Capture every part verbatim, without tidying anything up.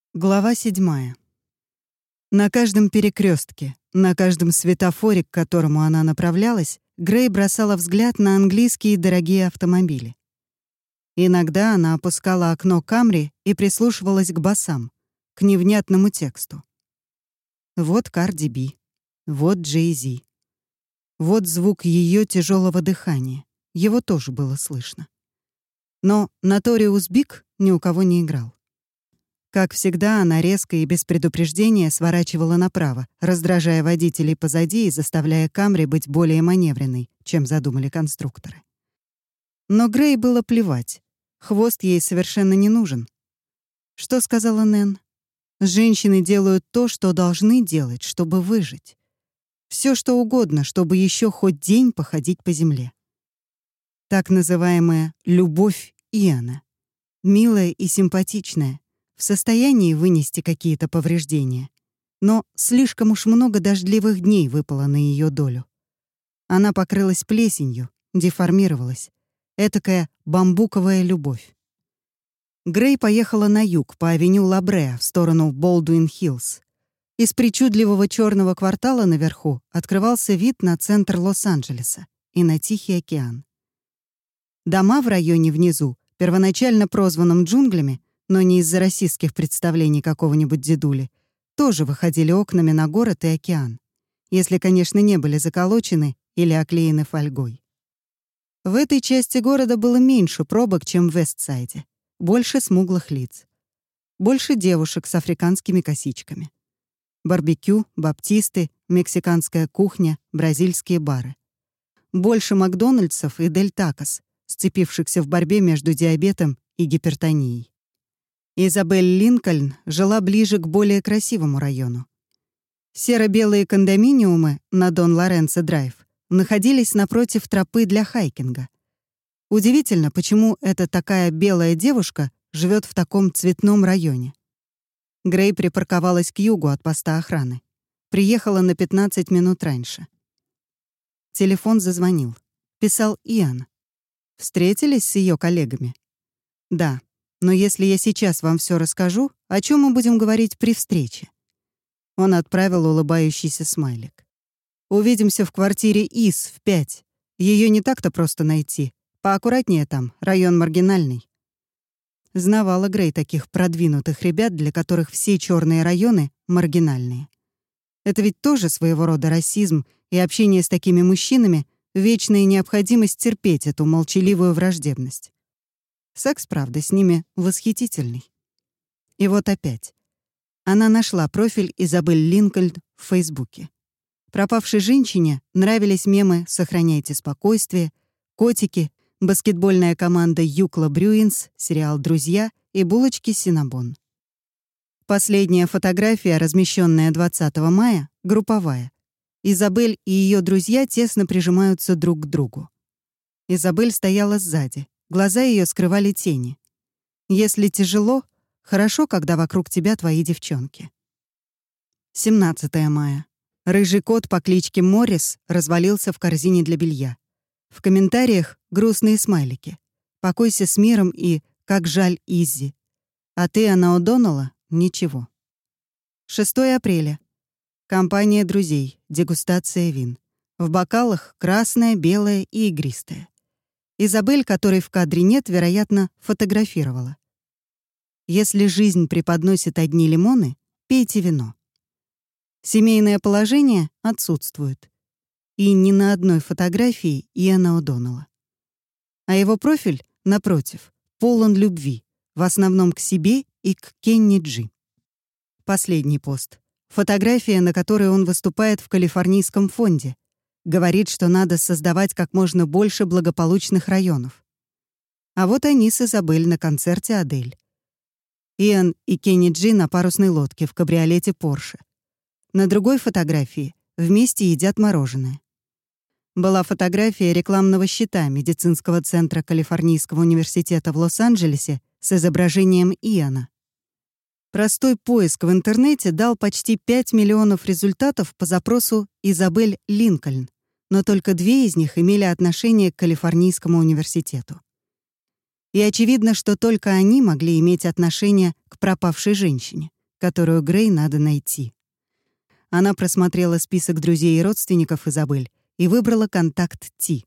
Глава седьмая. На каждом перекрестке, на каждом светофоре, к которому она направлялась, Грей бросала взгляд на английские дорогие автомобили. Иногда она опускала окно Камри и прислушивалась к басам, к невнятному тексту. Вот Карди Би, вот Джей Зи. Вот звук ее тяжелого дыхания. Его тоже было слышно. Но Notorious Big ни у кого не играл. Как всегда, она резко и без предупреждения сворачивала направо, раздражая водителей позади и заставляя Камри быть более маневренной, чем задумали конструкторы. Но Грей было плевать. Хвост ей совершенно не нужен. Что сказала Нэн? Женщины делают то, что должны делать, чтобы выжить. Все что угодно, чтобы еще хоть день походить по земле. Так называемая «любовь Иоанна». Милая и симпатичная, в состоянии вынести какие-то повреждения. Но слишком уж много дождливых дней выпало на ее долю. Она покрылась плесенью, деформировалась. Этакая бамбуковая любовь. Грей поехала на юг по авеню Лабреа в сторону Болдуин-Хиллз. Из причудливого черного квартала наверху открывался вид на центр Лос-Анджелеса и на Тихий океан. Дома в районе внизу, первоначально прозванном джунглями, но не из-за российских представлений какого-нибудь дедули, тоже выходили окнами на город и океан, если, конечно, не были заколочены или оклеены фольгой. В этой части города было меньше пробок, чем в Вестсайде, больше смуглых лиц, больше девушек с африканскими косичками. Барбекю, баптисты, мексиканская кухня, бразильские бары. Больше Макдональдсов и Дель Такос, сцепившихся в борьбе между диабетом и гипертонией. Изабель Линкольн жила ближе к более красивому району. Серо-белые кондоминиумы на Дон Лоренцо-драйв находились напротив тропы для хайкинга. Удивительно, почему эта такая белая девушка живет в таком цветном районе. Грей припарковалась к югу от поста охраны. Приехала на пятнадцать минут раньше. Телефон зазвонил. Писал Иоанн. Встретились с ее коллегами? Да. Но если я сейчас вам все расскажу, о чем мы будем говорить при встрече?» Он отправил улыбающийся смайлик. «Увидимся в квартире Ис в пять. Ее не так-то просто найти. Поаккуратнее там, район маргинальный». Знавала Грей таких продвинутых ребят, для которых все черные районы маргинальные. Это ведь тоже своего рода расизм, и общение с такими мужчинами — вечная необходимость терпеть эту молчаливую враждебность. Секс, правда, с ними восхитительный. И вот опять. Она нашла профиль Изабель Линкольн в Фейсбуке. Пропавшей женщине нравились мемы «Сохраняйте спокойствие», «Котики», баскетбольная команда Юкла Брюинс, сериал «Друзья» и булочки Синнабон. Последняя фотография, размещенная двадцатого мая, групповая. Изабель и ее друзья тесно прижимаются друг к другу. Изабель стояла сзади. Глаза ее скрывали тени. Если тяжело, хорошо, когда вокруг тебя твои девчонки. семнадцатого мая. Рыжий кот по кличке Моррис развалился в корзине для белья. В комментариях грустные смайлики. «Покойся с миром» и «Как жаль Иззи». А ты, Анна О'Доннелла, ничего. шестого апреля. Компания друзей. Дегустация вин. В бокалах красное, белое и игристое. Изабель, которой в кадре нет, вероятно, фотографировала. Если жизнь преподносит одни лимоны, пейте вино. Семейное положение отсутствует. И ни на одной фотографии Иоанна О'Доннелла. А его профиль, напротив, полон любви, в основном к себе и к Кенни Джи. Последний пост. Фотография, на которой он выступает в Калифорнийском фонде. Говорит, что надо создавать как можно больше благополучных районов. А вот они с Изабель на концерте Адель. Иоанн и Кенни Джи на парусной лодке в кабриолете Порше. На другой фотографии вместе едят мороженое. Была фотография рекламного щита медицинского центра Калифорнийского университета в Лос-Анджелесе с изображением Иоанна. Простой поиск в интернете дал почти пять миллионов результатов по запросу «Изабель Линкольн», но только две из них имели отношение к Калифорнийскому университету. И очевидно, что только они могли иметь отношение к пропавшей женщине, которую Грей надо найти. Она просмотрела список друзей и родственников Изабель и выбрала контакт Ти.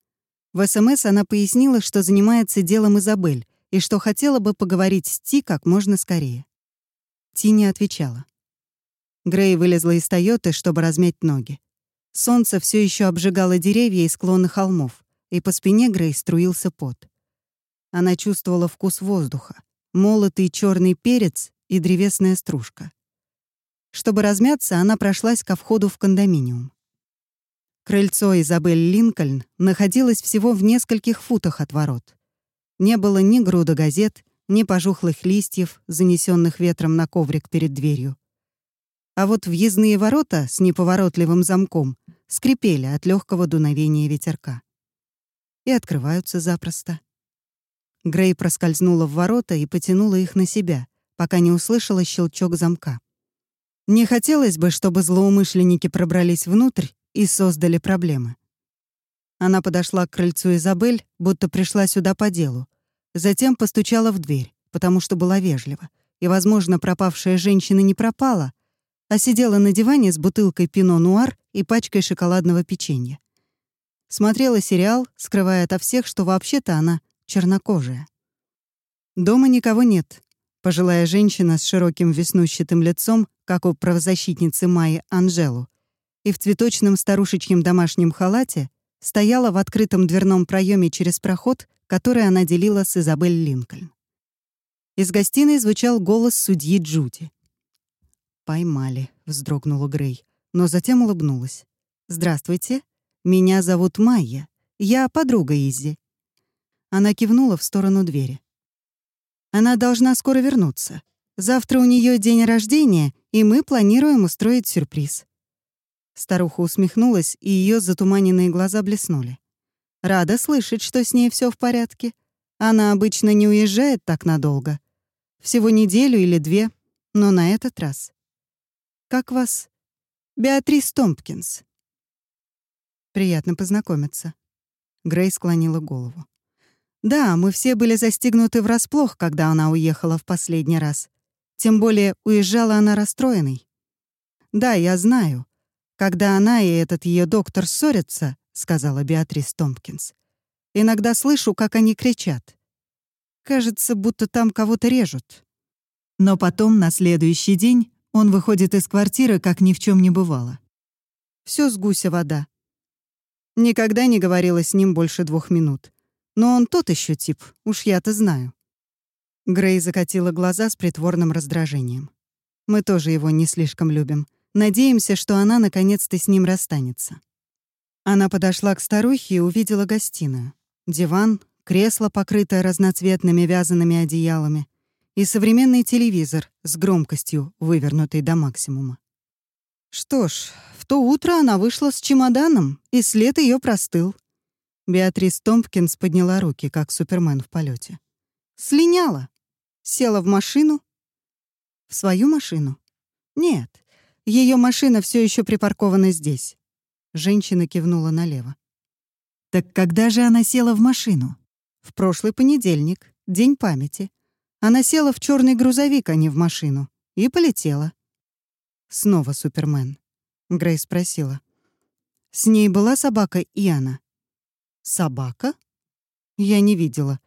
В СМС она пояснила, что занимается делом Изабель и что хотела бы поговорить с Ти как можно скорее. Ти не отвечала. Грей вылезла из «Тойоты», чтобы размять ноги. Солнце все еще обжигало деревья и склоны холмов, и по спине Грей струился пот. Она чувствовала вкус воздуха, молотый черный перец и древесная стружка. Чтобы размяться, она прошлась ко входу в кондоминиум. Крыльцо Изабель Линкольн находилось всего в нескольких футах от ворот. Не было ни груда газет, ни пожухлых листьев, занесенных ветром на коврик перед дверью. А вот въездные ворота с неповоротливым замком скрипели от легкого дуновения ветерка. И открываются запросто. Грей проскользнула в ворота и потянула их на себя, пока не услышала щелчок замка. Не хотелось бы, чтобы злоумышленники пробрались внутрь и создали проблемы. Она подошла к крыльцу Изабель, будто пришла сюда по делу. Затем постучала в дверь, потому что была вежлива. И, возможно, пропавшая женщина не пропала, а сидела на диване с бутылкой пино-нуар и пачкой шоколадного печенья. Смотрела сериал, скрывая ото всех, что вообще-то она чернокожая. Дома никого нет. Пожилая женщина с широким веснущатым лицом, как у правозащитницы Майи Анжелу, и в цветочном старушечьем домашнем халате стояла в открытом дверном проеме через проход, который она делила с Изабель Линкольн. Из гостиной звучал голос судьи Джуди. «Поймали», — вздрогнула Грей, но затем улыбнулась. «Здравствуйте, меня зовут Майя. Я подруга Иззи». Она кивнула в сторону двери. «Она должна скоро вернуться. Завтра у нее день рождения, и мы планируем устроить сюрприз». Старуха усмехнулась, и ее затуманенные глаза блеснули. «Рада слышать, что с ней все в порядке. Она обычно не уезжает так надолго. Всего неделю или две, но на этот раз. Как вас? Беатрис Томпкинс». «Приятно познакомиться». Грей склонила голову. «Да, мы все были застигнуты врасплох, когда она уехала в последний раз. Тем более уезжала она расстроенной. Да, я знаю. Когда она и этот ее доктор ссорятся, — сказала Беатрис Томпкинс, — иногда слышу, как они кричат. Кажется, будто там кого-то режут. Но потом, на следующий день, он выходит из квартиры, как ни в чем не бывало. Все с гуся вода. Никогда не говорила с ним больше двух минут. Но он тот еще тип, уж я-то знаю». Грей закатила глаза с притворным раздражением. «Мы тоже его не слишком любим. Надеемся, что она наконец-то с ним расстанется». Она подошла к старухе и увидела гостиную. Диван, кресло, покрытое разноцветными вязаными одеялами, и современный телевизор с громкостью, вывернутой до максимума. Что ж, в то утро она вышла с чемоданом, и след ее простыл. Беатрис Томпкинс подняла руки, как Супермен в полете. Слиняла. Села в машину. В свою машину? Нет, ее машина все еще припаркована здесь. Женщина кивнула налево. Так когда же она села в машину? В прошлый понедельник, день памяти. Она села в черный грузовик, а не в машину, и полетела. Снова Супермен. Грей спросила. С ней была собака Иана? Собака? Я не видела.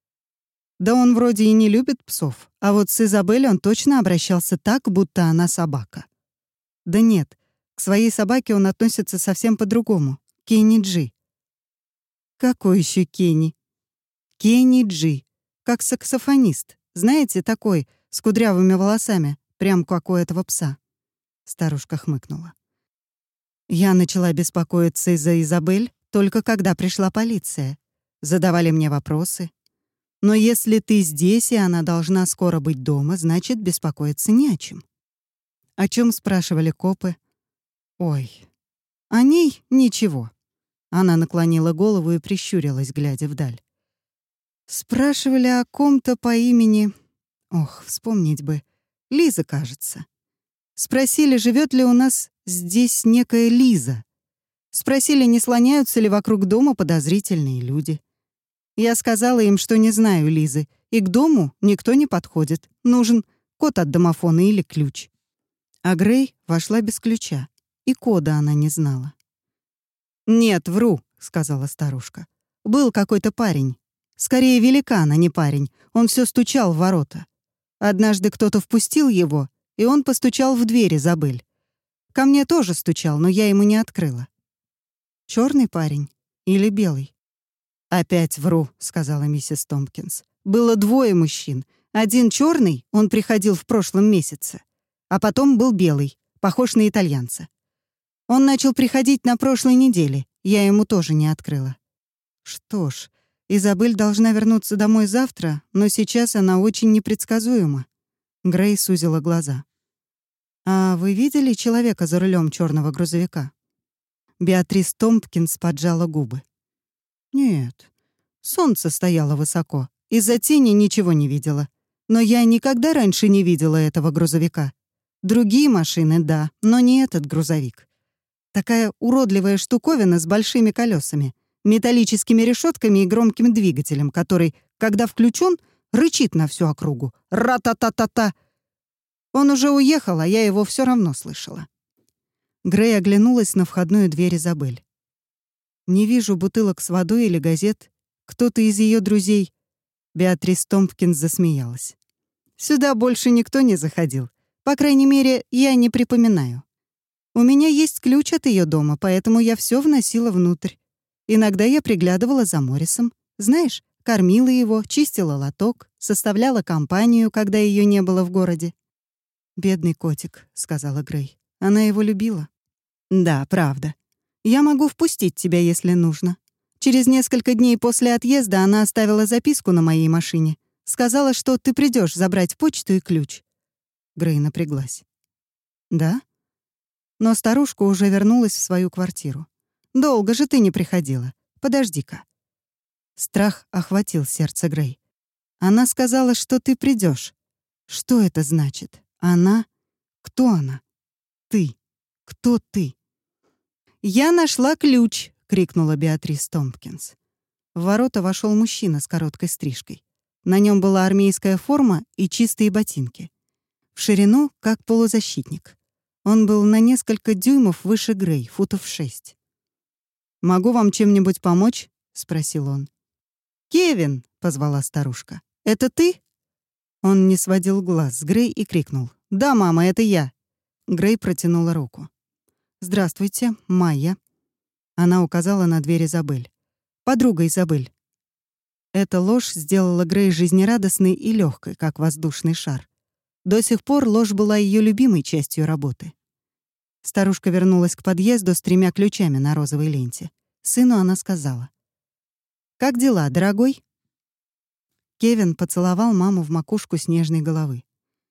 Да он вроде и не любит псов, а вот с Изабель он точно обращался так, будто она собака. Да нет, к своей собаке он относится совсем по-другому. Кенни Джи. Какой еще Кенни? Кенни Джи. Как саксофонист. Знаете, такой, с кудрявыми волосами, прям как у этого пса. Старушка хмыкнула. Я начала беспокоиться из-за Изабель только когда пришла полиция. Задавали мне вопросы. Но если ты здесь, и она должна скоро быть дома, значит, беспокоиться не о чем. О чем спрашивали копы? Ой, о ней ничего. Она наклонила голову и прищурилась, глядя вдаль. Спрашивали о ком-то по имени... Ох, вспомнить бы. Лиза, кажется. Спросили, живет ли у нас здесь некая Лиза. Спросили, не слоняются ли вокруг дома подозрительные люди. Я сказала им, что не знаю Лизы, и к дому никто не подходит. Нужен код от домофона или ключ. А Грей вошла без ключа, и кода она не знала. «Нет, вру», — сказала старушка. «Был какой-то парень. Скорее, великан, а не парень. Он все стучал в ворота. Однажды кто-то впустил его, и он постучал в дверь, Изабель. Ко мне тоже стучал, но я ему не открыла. Черный парень или белый?» «Опять вру», — сказала миссис Томпкинс. «Было двое мужчин. Один черный, он приходил в прошлом месяце, а потом был белый, похож на итальянца. Он начал приходить на прошлой неделе, я ему тоже не открыла». Что ж, Изабель должна вернуться домой завтра, но сейчас она очень непредсказуема. Грей сузила глаза. «А вы видели человека за рулем черного грузовика?» Беатрис Томпкинс поджала губы. «Нет, солнце стояло высоко, из-за тени ничего не видела. Но я никогда раньше не видела этого грузовика. Другие машины, да, но не этот грузовик. Такая уродливая штуковина с большими колесами, металлическими решетками и громким двигателем, который, когда включен, рычит на всю округу. Ра-та-та-та-та! Он уже уехал, а я его все равно слышала». Грей оглянулась на входную дверь Изабель. «Не вижу бутылок с водой или газет. Кто-то из ее друзей...» Беатрис Томпкинс засмеялась. «Сюда больше никто не заходил. По крайней мере, я не припоминаю. У меня есть ключ от ее дома, поэтому я все вносила внутрь. Иногда я приглядывала за Моррисом. Знаешь, кормила его, чистила лоток, составляла компанию, когда ее не было в городе». «Бедный котик», — сказала Грей. «Она его любила». «Да, правда. Я могу впустить тебя, если нужно. Через несколько дней после отъезда она оставила записку на моей машине. Сказала, что ты придешь забрать почту и ключ». Грей напряглась. «Да?» Но старушка уже вернулась в свою квартиру. «Долго же ты не приходила. Подожди-ка». Страх охватил сердце Грей. «Она сказала, что ты придешь. Что это значит? Она? Кто она? Ты. Кто ты?» «Я нашла ключ!» — крикнула Беатрис Томпкинс. В ворота вошел мужчина с короткой стрижкой. На нем была армейская форма и чистые ботинки. В ширину, как полузащитник. Он был на несколько дюймов выше Грей, футов шесть. «Могу вам чем-нибудь помочь?» — спросил он. «Кевин!» — позвала старушка. «Это ты?» Он не сводил глаз с Грей и крикнул. «Да, мама, это я!» Грей протянула руку. «Здравствуйте, Майя». Она указала на дверь Изабель. «Подруга Изабель». Эта ложь сделала Грей жизнерадостной и легкой, как воздушный шар. До сих пор ложь была ее любимой частью работы. Старушка вернулась к подъезду с тремя ключами на розовой ленте. Сыну она сказала: «Как дела, дорогой?» Кевин поцеловал маму в макушку с нежной головы.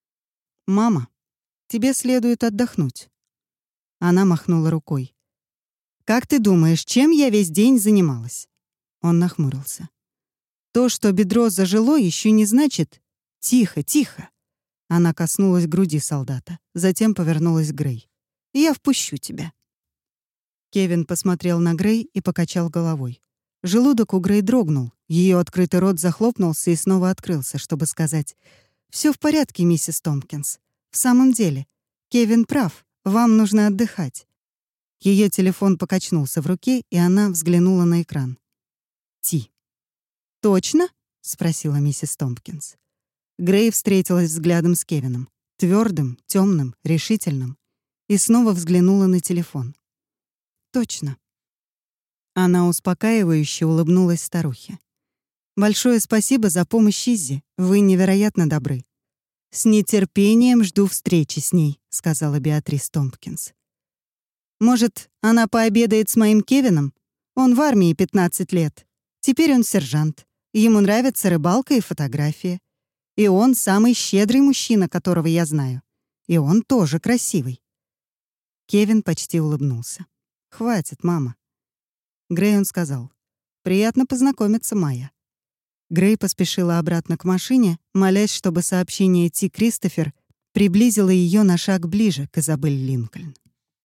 «Мама, тебе следует отдохнуть». Она махнула рукой. «Как ты думаешь, чем я весь день занималась?» Он нахмурился. «То, что бедро зажило, еще не значит...» «Тихо, тихо!» Она коснулась груди солдата, затем повернулась к Грей. «Я впущу тебя». Кевин посмотрел на Грей и покачал головой. Желудок у Грей дрогнул, ее открытый рот захлопнулся и снова открылся, чтобы сказать: «Все в порядке, миссис Томпкинс. В самом деле, Кевин прав, вам нужно отдыхать». Ее телефон покачнулся в руке, и она взглянула на экран. «Ти». «Точно?» — спросила миссис Томпкинс. Грей встретилась взглядом с Кевином, твердым, темным, решительным, и снова взглянула на телефон. «Точно». Она успокаивающе улыбнулась старухе. «Большое спасибо за помощь, Иззи. Вы невероятно добры». «С нетерпением жду встречи с ней», — сказала Беатрис Томпкинс. «Может, она пообедает с моим Кевином? Он в армии пятнадцать лет. Теперь он сержант. Ему нравится рыбалка и фотография. И он самый щедрый мужчина, которого я знаю. И он тоже красивый». Кевин почти улыбнулся. «Хватит, мама». Грей он сказал: «Приятно познакомиться, Майя». Грей поспешила обратно к машине, молясь, чтобы сообщение Ти Кристофер приблизило ее на шаг ближе к Изабель Линкольн.